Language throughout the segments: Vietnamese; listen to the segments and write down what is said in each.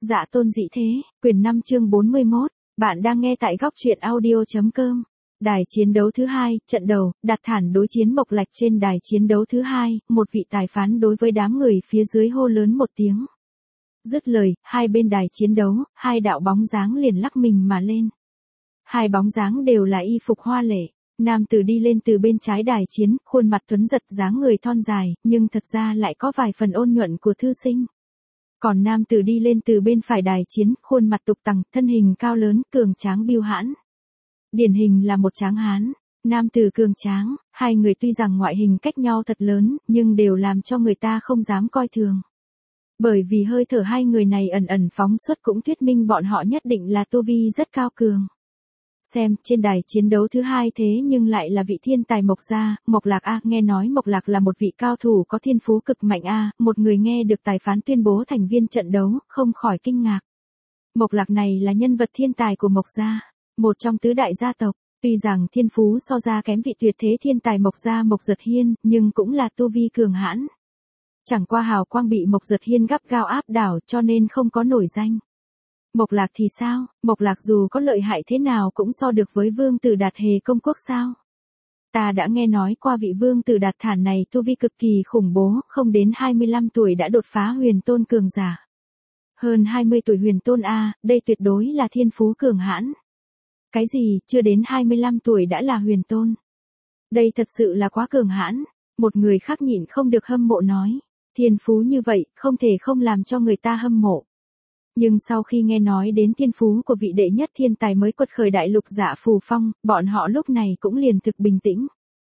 Dạ tôn dị thế, quyển 5 chương 41, bạn đang nghe tại góc truyện audio.com. Đài chiến đấu thứ 2, trận đầu, Đạt Thản đối chiến Mộc Lạch. Trên đài chiến đấu thứ 2, một vị tài phán đối với đám người phía dưới hô lớn một tiếng. Dứt lời, hai bên đài chiến đấu, hai đạo bóng dáng liền lắc mình mà lên. Hai bóng dáng đều là y phục hoa lệ. Nam tử đi lên từ bên trái đài chiến, khuôn mặt tuấn giật, dáng người thon dài, nhưng thật ra lại có vài phần ôn nhuận của thư sinh. Còn nam tử đi lên từ bên phải đài chiến, khuôn mặt tục tằng, thân hình cao lớn, cường tráng biêu hãn. Điển hình là một tráng hán. Nam tử cường tráng, hai người tuy rằng ngoại hình cách nhau thật lớn, nhưng đều làm cho người ta không dám coi thường. Bởi vì hơi thở hai người này ẩn ẩn phóng xuất cũng thuyết minh bọn họ nhất định là tu vi rất cao cường. Xem, trên đài chiến đấu thứ 2 thế nhưng lại là vị thiên tài Mộc gia, Mộc Lạc a, nghe nói Mộc Lạc là một vị cao thủ có thiên phú cực mạnh a, một người nghe được tài phán tuyên bố thành viên trận đấu, không khỏi kinh ngạc. Mộc Lạc này là nhân vật thiên tài của Mộc gia, một trong tứ đại gia tộc, tuy rằng thiên phú so ra kém vị tuyệt thế thiên tài Mộc gia Mộc Dật Hiên, nhưng cũng là tu vi cường hãn. Chẳng qua hào quang bị Mộc Dật Hiên gắt gao áp đảo cho nên không có nổi danh. Mộc Lạc thì sao, Mộc Lạc dù có lợi hại thế nào cũng so được với vương tử Đạt Hề công quốc sao. Ta đã nghe nói qua vị vương tử Đạt Thản này tu vi cực kỳ khủng bố, không đến 25 tuổi đã đột phá huyền tôn cường giả. Hơn 20 tuổi huyền tôn a, đây tuyệt đối là thiên phú cường hãn. Cái gì, chưa đến 25 tuổi đã là huyền tôn. Đây thật sự là quá cường hãn, một người khác nhịn không được hâm mộ nói, thiên phú như vậy, không thể không làm cho người ta hâm mộ. Nhưng sau khi nghe nói đến thiên phú của vị đệ nhất thiên tài mới quật khởi đại lục Dạ Phù Phong, bọn họ lúc này cũng liền thực bình tĩnh.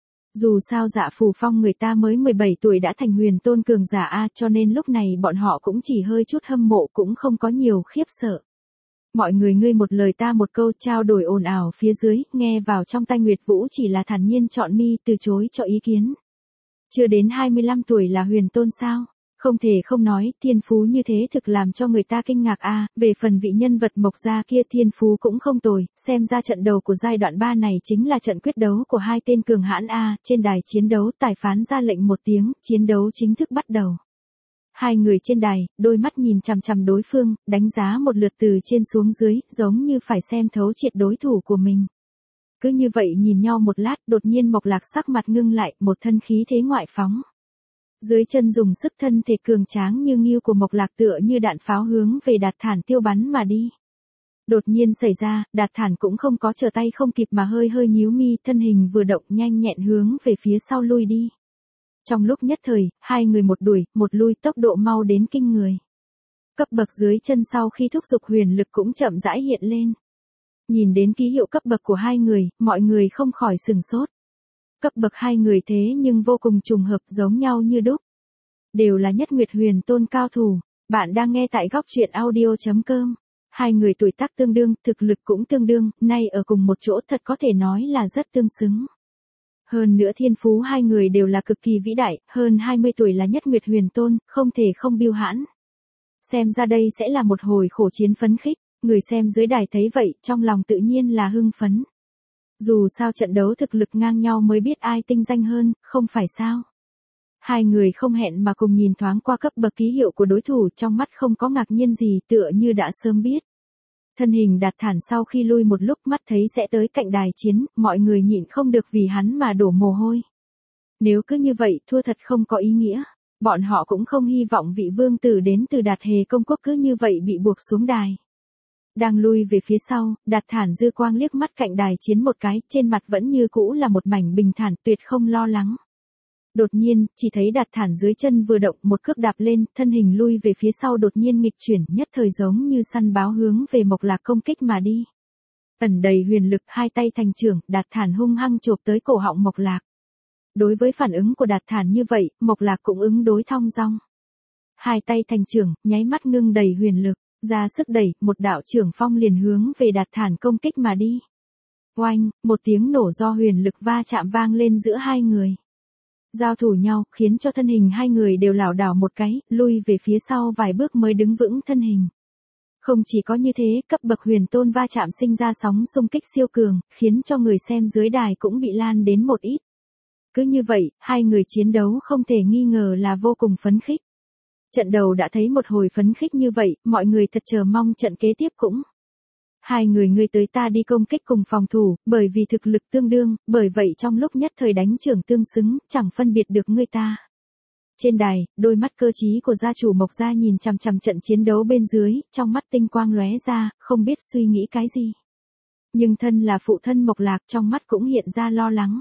Dù sao Dạ Phù Phong người ta mới 17 tuổi đã thành huyền tôn cường giả a, cho nên lúc này bọn họ cũng chỉ hơi chút hâm mộ cũng không có nhiều khiếp sợ. Mọi người ngươi một lời ta một câu trao đổi ồn ào phía dưới, nghe vào trong tai Nguyệt Vũ chỉ là thản nhiên chọn mi từ chối cho ý kiến. Chưa đến 25 tuổi là huyền tôn sao? Không thể không nói, thiên phú như thế thực làm cho người ta kinh ngạc a. Về phần vị nhân vật Mộc gia kia thiên phú cũng không tồi, xem ra trận đầu của giai đoạn 3 này chính là trận quyết đấu của hai tên cường hãn a. Trên đài chiến đấu, tài phán ra lệnh một tiếng, chiến đấu chính thức bắt đầu. Hai người trên đài, đôi mắt nhìn chằm chằm đối phương, đánh giá một lượt từ trên xuống dưới, giống như phải xem thấu triệt đối thủ của mình. Cứ như vậy nhìn nhau một lát, đột nhiên Mộc Lạc sắc mặt ngưng lại, một thân khí thế ngoại phóng. Dưới chân dùng sức thân thể cường tráng như ngưu của Mộc Lạc tựa như đạn pháo hướng về Đạt Thản tiêu bắn mà đi. Đột nhiên xảy ra, Đạt Thản cũng không có trở tay không kịp mà hơi hơi nhíu mi, thân hình vừa động nhanh nhẹn hướng về phía sau lui đi. Trong lúc nhất thời, hai người một đuổi, một lui, tốc độ mau đến kinh người. Cấp bậc dưới chân sau khi thúc giục huyền lực cũng chậm rãi hiện lên. Nhìn đến ký hiệu cấp bậc của hai người, mọi người không khỏi sừng sốt. Cấp bậc hai người thế nhưng vô cùng trùng hợp, giống nhau như đúc. Đều là nhất nguyệt huyền tôn cao thủ. Bạn đang nghe tại góc truyện audio.com. Hai người tuổi tác tương đương, thực lực cũng tương đương, nay ở cùng một chỗ thật có thể nói là rất tương xứng. Hơn nữa thiên phú hai người đều là cực kỳ vĩ đại, hơn 20 tuổi là nhất nguyệt huyền tôn, không thể không biêu hãn. Xem ra đây sẽ là một hồi khổ chiến phấn khích, người xem dưới đài thấy vậy, trong lòng tự nhiên là hưng phấn. Dù sao trận đấu thực lực ngang nhau mới biết ai tinh danh hơn, không phải sao? Hai người không hẹn mà cùng nhìn thoáng qua cấp bậc ký hiệu của đối thủ, trong mắt không có ngạc nhiên gì, tựa như đã sớm biết. Thân hình Đạt Thản sau khi lui một lúc mắt thấy sẽ tới cạnh đài chiến, mọi người nhịn không được vì hắn mà đổ mồ hôi. Nếu cứ như vậy, thua thật không có ý nghĩa. Bọn họ cũng không hy vọng vị vương tử đến từ Đạt Hề công quốc cứ như vậy bị buộc xuống đài. Đang lui về phía sau, Đạt Thản dư quang liếc mắt cạnh đài chiến một cái, trên mặt vẫn như cũ là một mảnh bình thản, tuyệt không lo lắng. Đột nhiên, chỉ thấy Đạt Thản dưới chân vừa động, một cước đạp lên, thân hình lui về phía sau đột nhiên nghịch chuyển, nhất thời giống như săn báo hướng về Mộc Lạc công kích mà đi. Ẩn đầy huyền lực, hai tay thành chưởng, Đạt Thản hung hăng chộp tới cổ họng Mộc Lạc. Đối với phản ứng của Đạt Thản như vậy, Mộc Lạc cũng ứng đối thong dong. Hai tay thành chưởng, nháy mắt ngưng đầy huyền lực, ra sức đẩy, một đạo chưởng phong liền hướng về Đạt Thản công kích mà đi. Oanh, một tiếng nổ do huyền lực va chạm vang lên giữa hai người. Giao thủ nhau, khiến cho thân hình hai người đều lảo đảo một cái, lui về phía sau vài bước mới đứng vững thân hình. Không chỉ có như thế, cấp bậc huyền tôn va chạm sinh ra sóng xung kích siêu cường, khiến cho người xem dưới đài cũng bị lan đến một ít. Cứ như vậy, hai người chiến đấu không thể nghi ngờ là vô cùng phấn khích. Trận đầu đã thấy một hồi phấn khích như vậy, mọi người thật chờ mong trận kế tiếp cũng. Hai người ngươi tới ta đi công kích cùng phòng thủ, bởi vì thực lực tương đương, bởi vậy trong lúc nhất thời đánh trưởng tương xứng, chẳng phân biệt được ngươi ta. Trên đài, đôi mắt cơ trí của gia chủ Mộc gia nhìn chằm chằm trận chiến đấu bên dưới, trong mắt tinh quang lóe ra, không biết suy nghĩ cái gì. Nhưng thân là phụ thân Mộc Lạc, trong mắt cũng hiện ra lo lắng.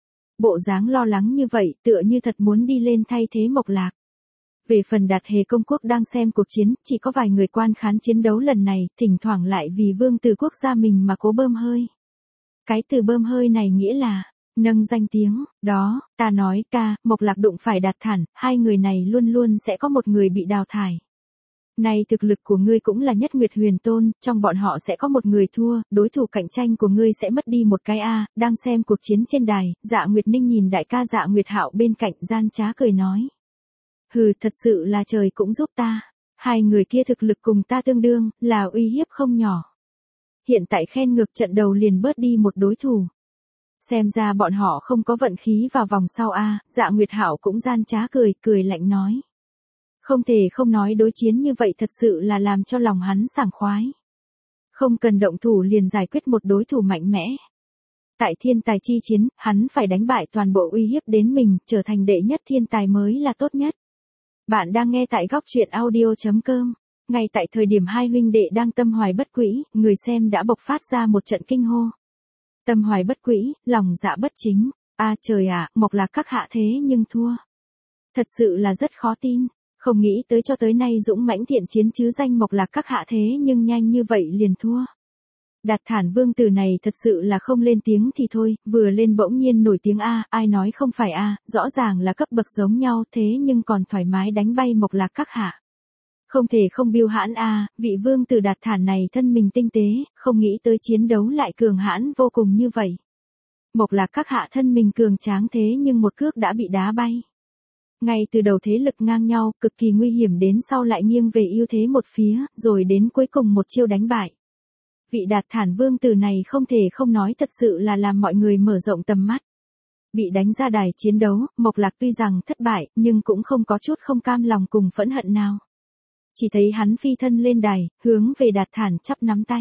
Bộ dáng lo lắng như vậy, tựa như thật muốn đi lên thay thế Mộc Lạc. Về phần Đạt Hề công quốc đang xem cuộc chiến, chỉ có vài người quan khán chiến đấu lần này, thỉnh thoảng lại vì vương tử quốc gia mình mà cố bơm hơi. Cái từ bơm hơi này nghĩa là nâng danh tiếng, đó, ta nói ca, Mộc Lạc đụng phải Đạt Thản, hai người này luôn luôn sẽ có một người bị đào thải. Này thực lực của ngươi cũng là nhất nguyệt huyền tôn, trong bọn họ sẽ có một người thua, đối thủ cạnh tranh của ngươi sẽ mất đi một cái a. Đang xem cuộc chiến trên đài, Dạ Nguyệt Ninh nhìn đại ca Dạ Nguyệt Hạo bên cạnh gian trá cười nói. Hừ, thật sự là trời cũng giúp ta. Hai người kia thực lực cùng ta tương đương, là uy hiếp không nhỏ. Hiện tại khen ngược trận đầu liền bớt đi một đối thủ. Xem ra bọn họ không có vận khí vào vòng sau a. Dạ Nguyệt Hạo cũng gian trá cười, cười lạnh nói. Không thể không nói đối chiến như vậy thật sự là làm cho lòng hắn sảng khoái. Không cần động thủ liền giải quyết một đối thủ mạnh mẽ. Tại thiên tài chi chiến, hắn phải đánh bại toàn bộ uy hiếp đến mình, trở thành đệ nhất thiên tài mới là tốt nhất. Bạn đang nghe tại góc truyện audio.com. Ngay tại thời điểm hai huynh đệ đang tâm hoài bất quỹ, người xem đã bộc phát ra một trận kinh hô. Tâm hoài bất quỹ, lòng dạ bất chính. Trời ạ, Mộc Lạc các hạ thế nhưng thua. Thật sự là rất khó tin. Không nghĩ tới cho tới nay dũng mãnh thiện chiến chứ danh Mộc Lạc các hạ thế nhưng nhanh như vậy liền thua. Đạt Thản vương tử này thật sự là không lên tiếng thì thôi, vừa lên bỗng nhiên nổi tiếng ai nói không phải rõ ràng là cấp bậc giống nhau thế nhưng còn thoải mái đánh bay Mộc Lạc các hạ. Không thể không biêu hãn vị vương tử Đạt Thản này thân mình tinh tế, không nghĩ tới chiến đấu lại cường hãn vô cùng như vậy. Mộc Lạc các hạ thân mình cường tráng thế nhưng một cước đã bị đá bay. Ngay từ đầu thế lực ngang nhau, cực kỳ nguy hiểm đến sau lại nghiêng về ưu thế một phía, rồi đến cuối cùng một chiêu đánh bại. Vị Đạt Thản vương tử này không thể không nói thật sự là làm mọi người mở rộng tầm mắt. Bị đánh ra đài chiến đấu, Mộc Lạc tuy rằng thất bại, nhưng cũng không có chút không cam lòng cùng phẫn hận nào. Chỉ thấy hắn phi thân lên đài, hướng về Đạt Thản chắp nắm tay.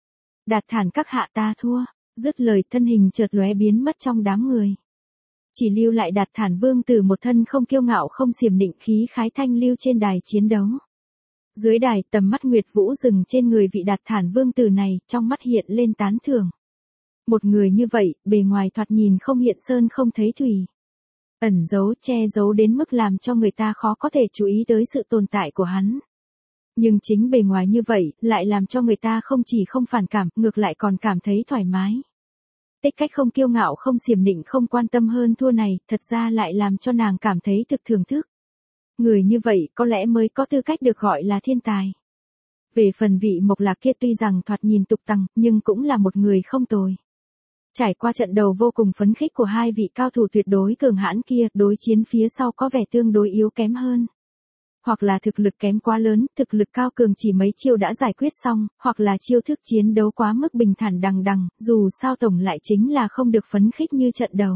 Đạt Thản các hạ ta thua, dứt lời thân hình chợt lóe biến mất trong đám người. Chỉ lưu lại Đạt Thản vương tử một thân không kiêu ngạo không xiểm nịnh khí khái thanh lưu trên đài chiến đấu. Dưới đài tầm mắt Nguyệt Vũ dừng trên người vị Đạt Thản vương tử này, trong mắt hiện lên tán thưởng. Một người như vậy, bề ngoài thoạt nhìn không hiện sơn không thấy thủy. Ẩn giấu che giấu đến mức làm cho người ta khó có thể chú ý tới sự tồn tại của hắn. Nhưng chính bề ngoài như vậy, lại làm cho người ta không chỉ không phản cảm, ngược lại còn cảm thấy thoải mái. Tích cách không kiêu ngạo không xiểm nịnh không quan tâm hơn thua này, thật ra lại làm cho nàng cảm thấy thực thưởng thức. Người như vậy có lẽ mới có tư cách được gọi là thiên tài. Về phần vị Mộc Lạc kia tuy rằng thoạt nhìn tục tằng, nhưng cũng là một người không tồi. Trải qua trận đầu vô cùng phấn khích của hai vị cao thủ tuyệt đối cường hãn kia, đối chiến phía sau có vẻ tương đối yếu kém hơn. Hoặc là thực lực kém quá lớn, thực lực cao cường chỉ mấy chiêu đã giải quyết xong, hoặc là chiêu thức chiến đấu quá mức bình thản đằng đằng, dù sao tổng lại chính là không được phấn khích như trận đầu.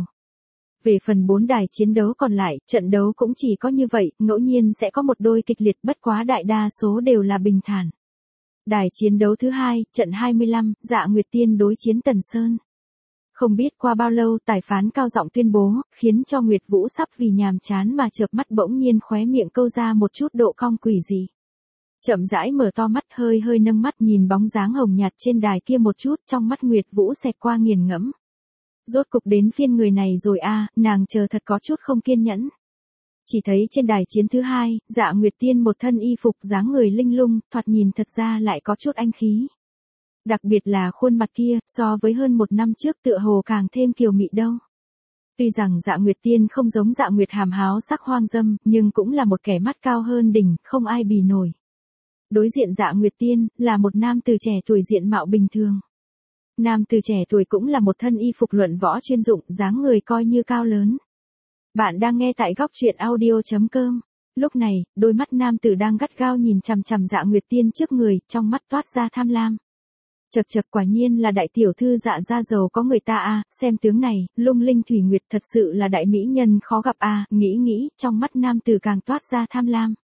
Về phần 4 đài chiến đấu còn lại, trận đấu cũng chỉ có như vậy, ngẫu nhiên sẽ có một đôi kịch liệt bất quá đại đa số đều là bình thản. Đài chiến đấu thứ 2, trận 25, Dạ Nguyệt Tiên đối chiến Tần Sơn. Không biết qua bao lâu tài phán cao giọng tuyên bố, khiến cho Nguyệt Vũ sắp vì nhàm chán mà chợp mắt bỗng nhiên khóe miệng câu ra một chút độ cong quỷ dị. Chậm rãi mở to mắt hơi hơi nâng mắt nhìn bóng dáng hồng nhạt trên đài kia một chút trong mắt Nguyệt Vũ xẹt qua nghiền ngẫm. Rốt cục đến phiên người này rồi nàng chờ thật có chút không kiên nhẫn. Chỉ thấy trên đài chiến thứ 2, Dạ Nguyệt Tiên một thân y phục dáng người linh lung, thoạt nhìn thật ra lại có chút anh khí. Đặc biệt là khuôn mặt kia, so với hơn một năm trước tựa hồ càng thêm kiều mị đâu. Tuy rằng Dạ Nguyệt Tiên không giống Dạ Nguyệt hàm háo sắc hoang dâm, nhưng cũng là một kẻ mắt cao hơn đỉnh, không ai bì nổi. Đối diện Dạ Nguyệt Tiên, là một nam từ trẻ tuổi diện mạo bình thường. Nam từ trẻ tuổi cũng là một thân y phục luận võ chuyên dụng, dáng người coi như cao lớn. Bạn đang nghe tại góc truyện audio.com. Lúc này, đôi mắt nam tử đang gắt gao nhìn chằm chằm Dạ Nguyệt Tiên trước người, trong mắt toát ra tham lam. Chậc chậc quả nhiên là đại tiểu thư Dạ gia giàu có người ta xem tướng này, lung linh thủy nguyệt thật sự là đại mỹ nhân khó gặp nghĩ, trong mắt nam tử càng toát ra tham lam.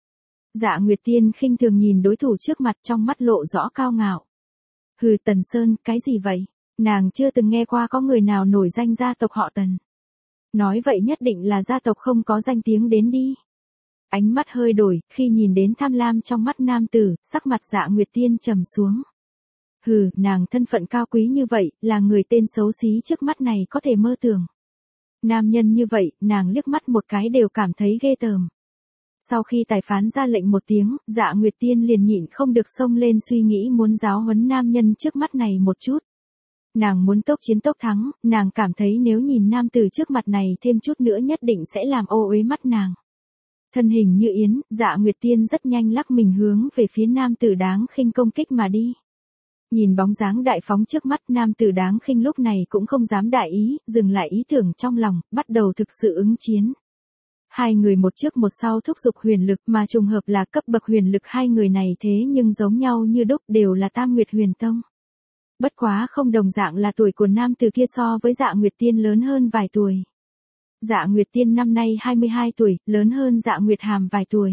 Dạ Nguyệt Tiên khinh thường nhìn đối thủ trước mặt, trong mắt lộ rõ cao ngạo. Hừ, Tần Sơn, cái gì vậy? Nàng chưa từng nghe qua có người nào nổi danh gia tộc họ Tần. Nói vậy nhất định là gia tộc không có danh tiếng đến đi. Ánh mắt hơi đổi, khi nhìn đến tham lam trong mắt nam tử, sắc mặt Dạ Nguyệt Tiên trầm xuống. Hừ, nàng thân phận cao quý như vậy, là người tên xấu xí trước mắt này có thể mơ tưởng. Nam nhân như vậy, nàng liếc mắt một cái đều cảm thấy ghê tởm. Sau khi tài phán ra lệnh một tiếng, Dạ Nguyệt Tiên liền nhịn không được xông lên suy nghĩ muốn giáo huấn nam nhân trước mắt này một chút. Nàng muốn tốc chiến tốc thắng, nàng cảm thấy nếu nhìn nam tử trước mặt này thêm chút nữa nhất định sẽ làm ô uế mắt nàng. Thân hình như yến, Dạ Nguyệt Tiên rất nhanh lắc mình hướng về phía nam tử đáng khinh công kích mà đi. Nhìn bóng dáng đại phóng trước mắt, nam tử đáng khinh lúc này cũng không dám đại ý, dừng lại ý tưởng trong lòng, bắt đầu thực sự ứng chiến. Hai người một trước một sau thúc giục huyền lực, mà trùng hợp là cấp bậc huyền lực hai người này thế nhưng giống nhau như đúc, đều là Tam Nguyệt Huyền Tông. Bất quá không đồng dạng là tuổi của nam tử kia so với Dạ Nguyệt Tiên lớn hơn vài tuổi. Dạ Nguyệt Tiên năm nay 22 tuổi, lớn hơn Dạ Nguyệt Hàm vài tuổi.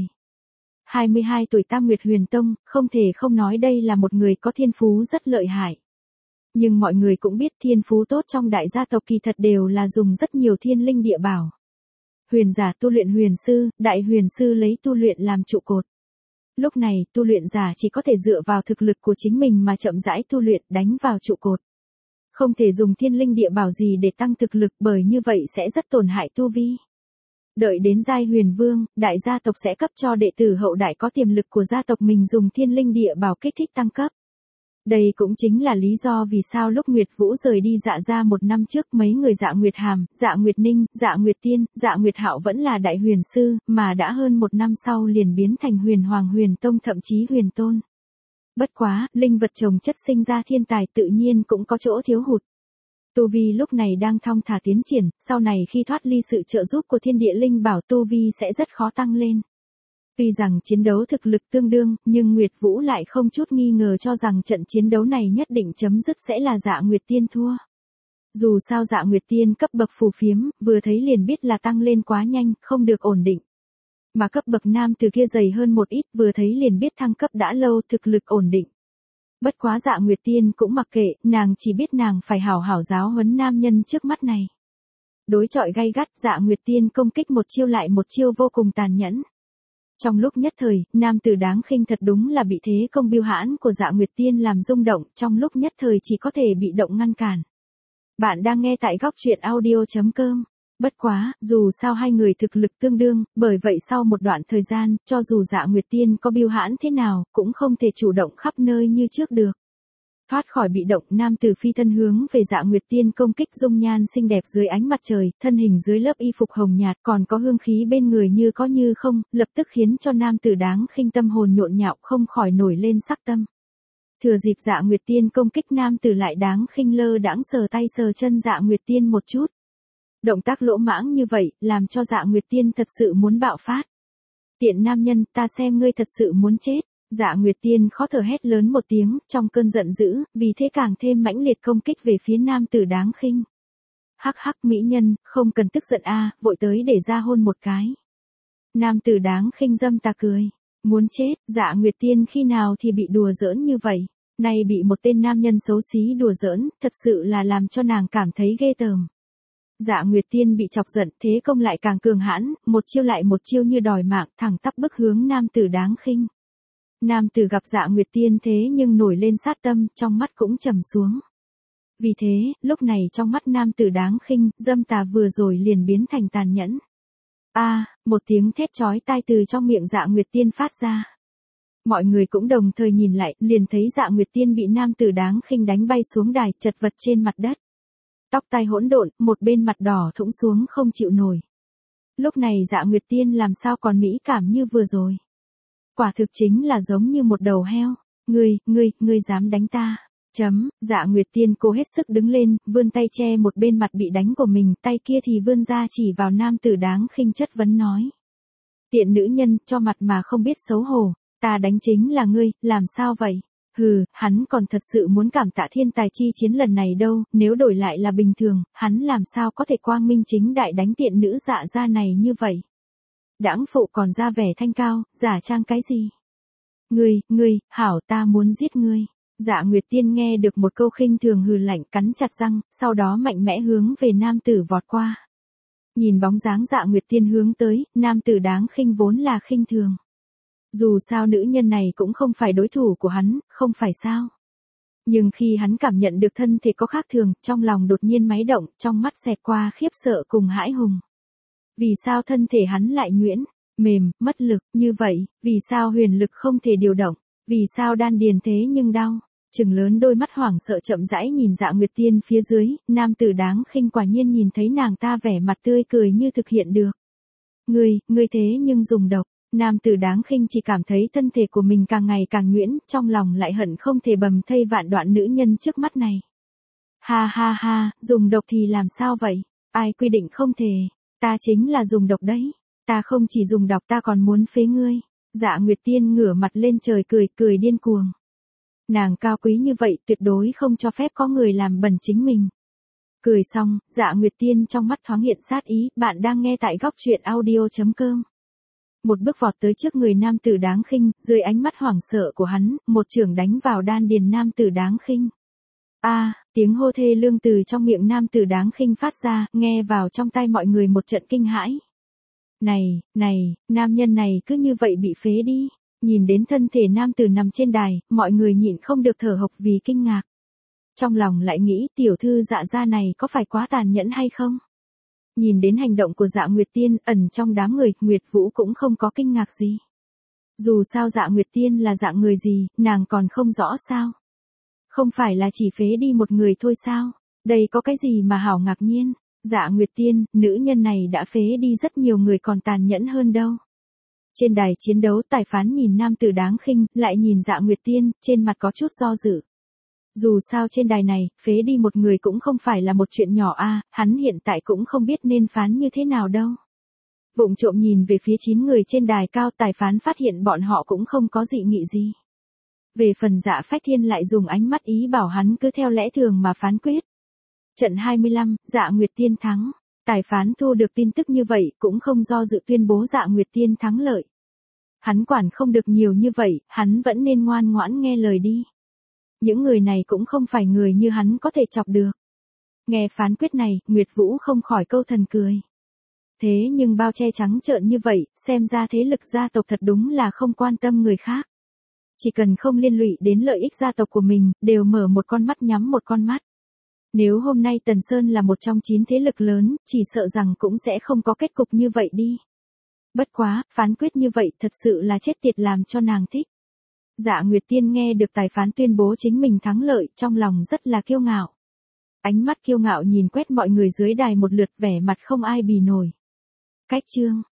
22 tuổi Tam Nguyệt Huyền Tông, không thể không nói đây là một người có thiên phú rất lợi hại. Nhưng mọi người cũng biết thiên phú tốt trong đại gia tộc kỳ thật đều là dùng rất nhiều thiên linh địa bảo. Huyền giả tu luyện huyền sư, đại huyền sư lấy tu luyện làm trụ cột. Lúc này, tu luyện giả chỉ có thể dựa vào thực lực của chính mình mà chậm rãi tu luyện, đánh vào trụ cột. Không thể dùng thiên linh địa bảo gì để tăng thực lực, bởi như vậy sẽ rất tổn hại tu vi. Đợi đến giai huyền vương, đại gia tộc sẽ cấp cho đệ tử hậu đại có tiềm lực của gia tộc mình dùng thiên linh địa bảo kích thích tăng cấp. Đây cũng chính là lý do vì sao lúc Nguyệt Vũ rời đi Dạ gia một năm trước, mấy người Dạ Nguyệt Hàm, Dạ Nguyệt Ninh, Dạ Nguyệt Tiên, Dạ Nguyệt Hạo vẫn là đại huyền sư, mà đã hơn một năm sau liền biến thành Huyền Hoàng Huyền Tông, thậm chí Huyền Tôn. Bất quá, linh vật trồng chất sinh ra thiên tài tự nhiên cũng có chỗ thiếu hụt. Tu vi lúc này đang thong thả tiến triển, sau này khi thoát ly sự trợ giúp của thiên địa linh bảo tu vi sẽ rất khó tăng lên. Tuy rằng chiến đấu thực lực tương đương, nhưng Nguyệt Vũ lại không chút nghi ngờ cho rằng trận chiến đấu này nhất định chấm dứt sẽ là Dạ Nguyệt Tiên thua. Dù sao Dạ Nguyệt Tiên cấp bậc phù phiếm, vừa thấy liền biết là tăng lên quá nhanh, không được ổn định. Mà cấp bậc nam từ kia dày hơn một ít, vừa thấy liền biết thăng cấp đã lâu, thực lực ổn định. Bất quá Dạ Nguyệt Tiên cũng mặc kệ, nàng chỉ biết nàng phải hảo hảo giáo huấn nam nhân trước mắt này. Đối chọi gay gắt, Dạ Nguyệt Tiên công kích một chiêu lại một chiêu vô cùng tàn nhẫn. Trong lúc nhất thời, nam tử đáng khinh thật đúng là bị thế công biêu hãn của Dạ Nguyệt Tiên làm rung động, trong lúc nhất thời chỉ có thể bị động ngăn cản. Bạn đang nghe tại góc truyện audio.com. Bất quá, dù sao hai người thực lực tương đương, bởi vậy sau một đoạn thời gian, cho dù Dạ Nguyệt Tiên có biêu hãn thế nào, cũng không thể chủ động khắp nơi như trước được. Thoát khỏi bị động, nam tử phi thân hướng về Dạ Nguyệt Tiên công kích, dung nhan xinh đẹp dưới ánh mặt trời, thân hình dưới lớp y phục hồng nhạt, còn có hương khí bên người như có như không, lập tức khiến cho nam tử đáng khinh tâm hồn nhộn nhạo, không khỏi nổi lên sắc tâm. Thừa dịp Dạ Nguyệt Tiên công kích, nam tử lại đáng khinh lơ đãng sờ tay sờ chân Dạ Nguyệt Tiên một chút. Động tác lỗ mãng như vậy, làm cho Dạ Nguyệt Tiên thật sự muốn bạo phát. Tiện nam nhân, ta xem ngươi thật sự muốn chết. Dạ Nguyệt Tiên khó thở hét lớn một tiếng, trong cơn giận dữ, vì thế càng thêm mãnh liệt công kích về phía nam tử đáng khinh. Hắc hắc mỹ nhân, không cần tức giận a, vội tới để ra hôn một cái. Nam tử đáng khinh dâm ta cười. Muốn chết, Dạ Nguyệt Tiên khi nào thì bị đùa giỡn như vậy. Nay bị một tên nam nhân xấu xí đùa giỡn, thật sự là làm cho nàng cảm thấy ghê tởm. Dạ Nguyệt Tiên bị chọc giận, thế công lại càng cường hãn, một chiêu lại một chiêu như đòi mạng, thẳng tắp bức hướng nam tử đáng khinh. Nam tử gặp Dạ Nguyệt Tiên thế nhưng nổi lên sát tâm, trong mắt cũng trầm xuống. Vì thế, lúc này trong mắt nam tử đáng khinh, dâm tà vừa rồi liền biến thành tàn nhẫn. Một tiếng thét chói tai từ trong miệng Dạ Nguyệt Tiên phát ra. Mọi người cũng đồng thời nhìn lại, liền thấy Dạ Nguyệt Tiên bị nam tử đáng khinh đánh bay xuống đài, chật vật trên mặt đất. Tóc tai hỗn độn, một bên mặt đỏ thũng xuống không chịu nổi. Lúc này Dạ Nguyệt Tiên làm sao còn mỹ cảm như vừa rồi. Quả thực chính là giống như một đầu heo. Ngươi dám đánh ta. Dạ Nguyệt Tiên cố hết sức đứng lên, vươn tay che một bên mặt bị đánh của mình, tay kia thì vươn ra chỉ vào nam tử đáng khinh chất vấn nói. Tiện nữ nhân, cho mặt mà không biết xấu hổ, ta đánh chính là ngươi, làm sao vậy? Hừ, hắn còn thật sự muốn cảm tạ thiên tài chi chiến lần này đâu, nếu đổi lại là bình thường, hắn làm sao có thể quang minh chính đại đánh tiện nữ Dạ gia này như vậy. Đãng phụ còn ra vẻ thanh cao, giả trang cái gì? Ngươi, hảo ta muốn giết ngươi. Dạ Nguyệt Tiên nghe được một câu khinh thường hừ lạnh cắn chặt răng, sau đó mạnh mẽ hướng về nam tử vọt qua. Nhìn bóng dáng Dạ Nguyệt Tiên hướng tới, nam tử đáng khinh vốn là khinh thường. Dù sao nữ nhân này cũng không phải đối thủ của hắn, không phải sao. Nhưng khi hắn cảm nhận được thân thể có khác thường, trong lòng đột nhiên máy động, trong mắt xẹt qua khiếp sợ cùng hãi hùng. Vì sao thân thể hắn lại nhuyễn, mềm, mất lực, như vậy, vì sao huyền lực không thể điều động, vì sao đan điền thế nhưng đau. Trừng lớn đôi mắt hoảng sợ chậm rãi nhìn Dạ Nguyệt Tiên phía dưới, nam tử đáng khinh quả nhiên nhìn thấy nàng ta vẻ mặt tươi cười như thực hiện được. Ngươi thế nhưng dùng độc, nam tử đáng khinh chỉ cảm thấy thân thể của mình càng ngày càng nhuyễn, trong lòng lại hận không thể bầm thây vạn đoạn nữ nhân trước mắt này. Ha, dùng độc thì làm sao vậy, ai quy định không thể, ta chính là dùng độc đấy, ta không chỉ dùng độc ta còn muốn phế ngươi. Dạ Nguyệt Tiên ngửa mặt lên trời cười điên cuồng. Nàng cao quý như vậy tuyệt đối không cho phép có người làm bẩn chính mình. Cười xong, Dạ Nguyệt Tiên trong mắt thoáng hiện sát ý, bạn đang nghe tại góc truyện audio.com. Một bước vọt tới trước người nam tử đáng khinh, dưới ánh mắt hoảng sợ của hắn, một chưởng đánh vào đan điền nam tử đáng khinh. Tiếng hô thê lương từ trong miệng nam tử đáng khinh phát ra, nghe vào trong tai mọi người một trận kinh hãi. Này, nam nhân này cứ như vậy bị phế đi. Nhìn đến thân thể nam tử nằm trên đài, mọi người nhịn không được thở hộc vì kinh ngạc. Trong lòng lại nghĩ tiểu thư Dạ gia này có phải quá tàn nhẫn hay không? Nhìn đến hành động của Dạ Nguyệt Tiên ẩn trong đám người, Nguyệt Vũ cũng không có kinh ngạc gì. Dù sao Dạ Nguyệt Tiên là dạng người gì, nàng còn không rõ sao? Không phải là chỉ phế đi một người thôi sao? Đây có cái gì mà hảo ngạc nhiên? Dạ Nguyệt Tiên, nữ nhân này đã phế đi rất nhiều người còn tàn nhẫn hơn đâu. Trên đài chiến đấu tài phán nhìn nam tử đáng khinh, lại nhìn Dạ Nguyệt Tiên, trên mặt có chút do dự. Dù sao trên đài này, phế đi một người cũng không phải là một chuyện nhỏ hắn hiện tại cũng không biết nên phán như thế nào đâu. Vụng trộm nhìn về phía 9 người trên đài cao, tài phán phát hiện bọn họ cũng không có dị nghị gì. Về phần Dạ Phách Thiên lại dùng ánh mắt ý bảo hắn cứ theo lẽ thường mà phán quyết. Trận 25, Dạ Nguyệt Tiên thắng. Tài phán thu được tin tức như vậy, cũng không do dự tuyên bố Dạ Nguyệt Tiên thắng lợi. Hắn quản không được nhiều như vậy, hắn vẫn nên ngoan ngoãn nghe lời đi. Những người này cũng không phải người như hắn có thể chọc được. Nghe phán quyết này, Nguyệt Vũ không khỏi câu thần cười. Thế nhưng bao che trắng trợn như vậy, xem ra thế lực gia tộc thật đúng là không quan tâm người khác. Chỉ cần không liên lụy đến lợi ích gia tộc của mình, đều mở một con mắt nhắm một con mắt. Nếu hôm nay Tần Sơn là một trong 9 thế lực lớn, chỉ sợ rằng cũng sẽ không có kết cục như vậy đi. Bất quá, phán quyết như vậy thật sự là chết tiệt làm cho nàng thích. Dạ Nguyệt Tiên nghe được tài phán tuyên bố chính mình thắng lợi, trong lòng rất là kiêu ngạo. Ánh mắt kiêu ngạo nhìn quét mọi người dưới đài một lượt, vẻ mặt không ai bì nổi. Cách chương